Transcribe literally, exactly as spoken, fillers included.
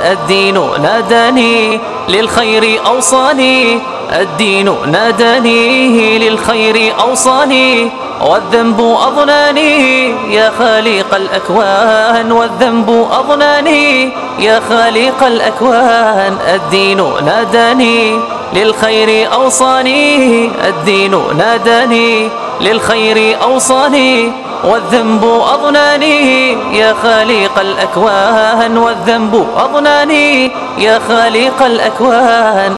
الدين ناداني للخير أوصاني، الدين ناداني للخير أوصاني، والذنب أضناني يا خالق الأكوان، والذنب أضناني يا خالق الأكوان. الدين ناداني للخير أوصاني، الدين ناداني للخير أوصاني، والذنب أضناني يا خالق الأكوان، والذنب أضناني يا خالق الأكوان.